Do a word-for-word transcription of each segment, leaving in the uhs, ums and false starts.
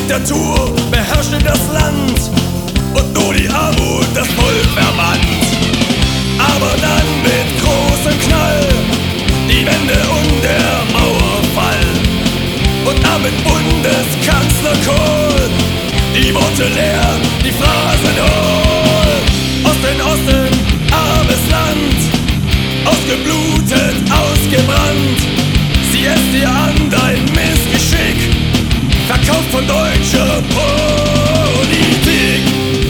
Diktatur beherrschte das Land und nur die Armut das Volk verbannt. Aber dann mit großem Knall die Wende und der Mauerfall und nahm mit Bundeskanzler Kohl die Worte leer, die Phrasen hohl. Osten, Osten, armes Land, ausgeblutet, ausgebrannt. Sieh es dir an, dein Missgeschick, verkauft von deutscher Politik.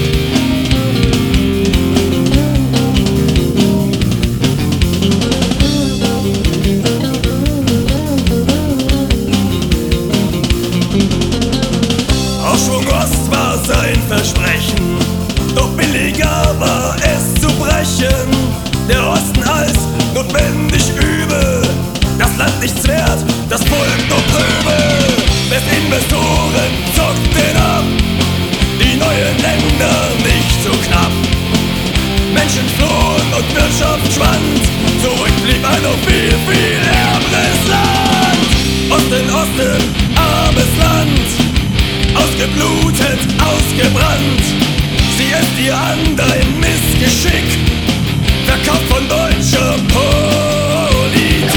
Aufschwung Ost war sein Versprechen, doch billiger war es zu brechen. Der Osten als notwendig übel, das Land nichts wert, das Volk nur Prügel. Investoren zockten ab, die neuen Länder nicht so knapp. Menschen flohen und Wirtschaft schwand, zurück blieb ein noch viel, viel ärmeres Land. Osten, Osten, armes Land, ausgeblutet, ausgebrannt. Sieh es dir an, dein Missgeschick, verkauft von deutscher Politik.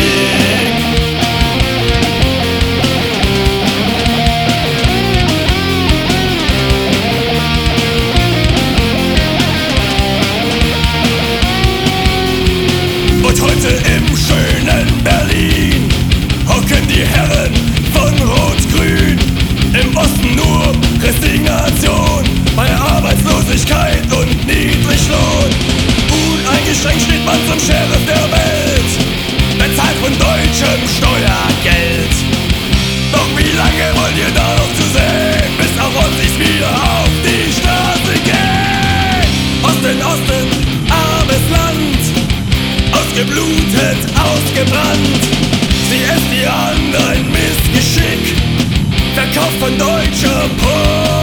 Und heute im schönen Berlin hocken die Herren von Rot-Grün. Im Osten nur Resignation bei Arbeitslosigkeit und Niedriglohn. Uneingeschränkt steht man zum Sheriff der Welt, bezahlt von deutschem Steuergeld. Doch wie lange wollt ihr da noch zu sehen, bis auch uns nicht wieder auf die Straße geht? Osten, Osten, armes Land, ausgeblutet, ausgebrannt. Sieh es dir an, dein Missgeschick, verkauft von deutscher Post.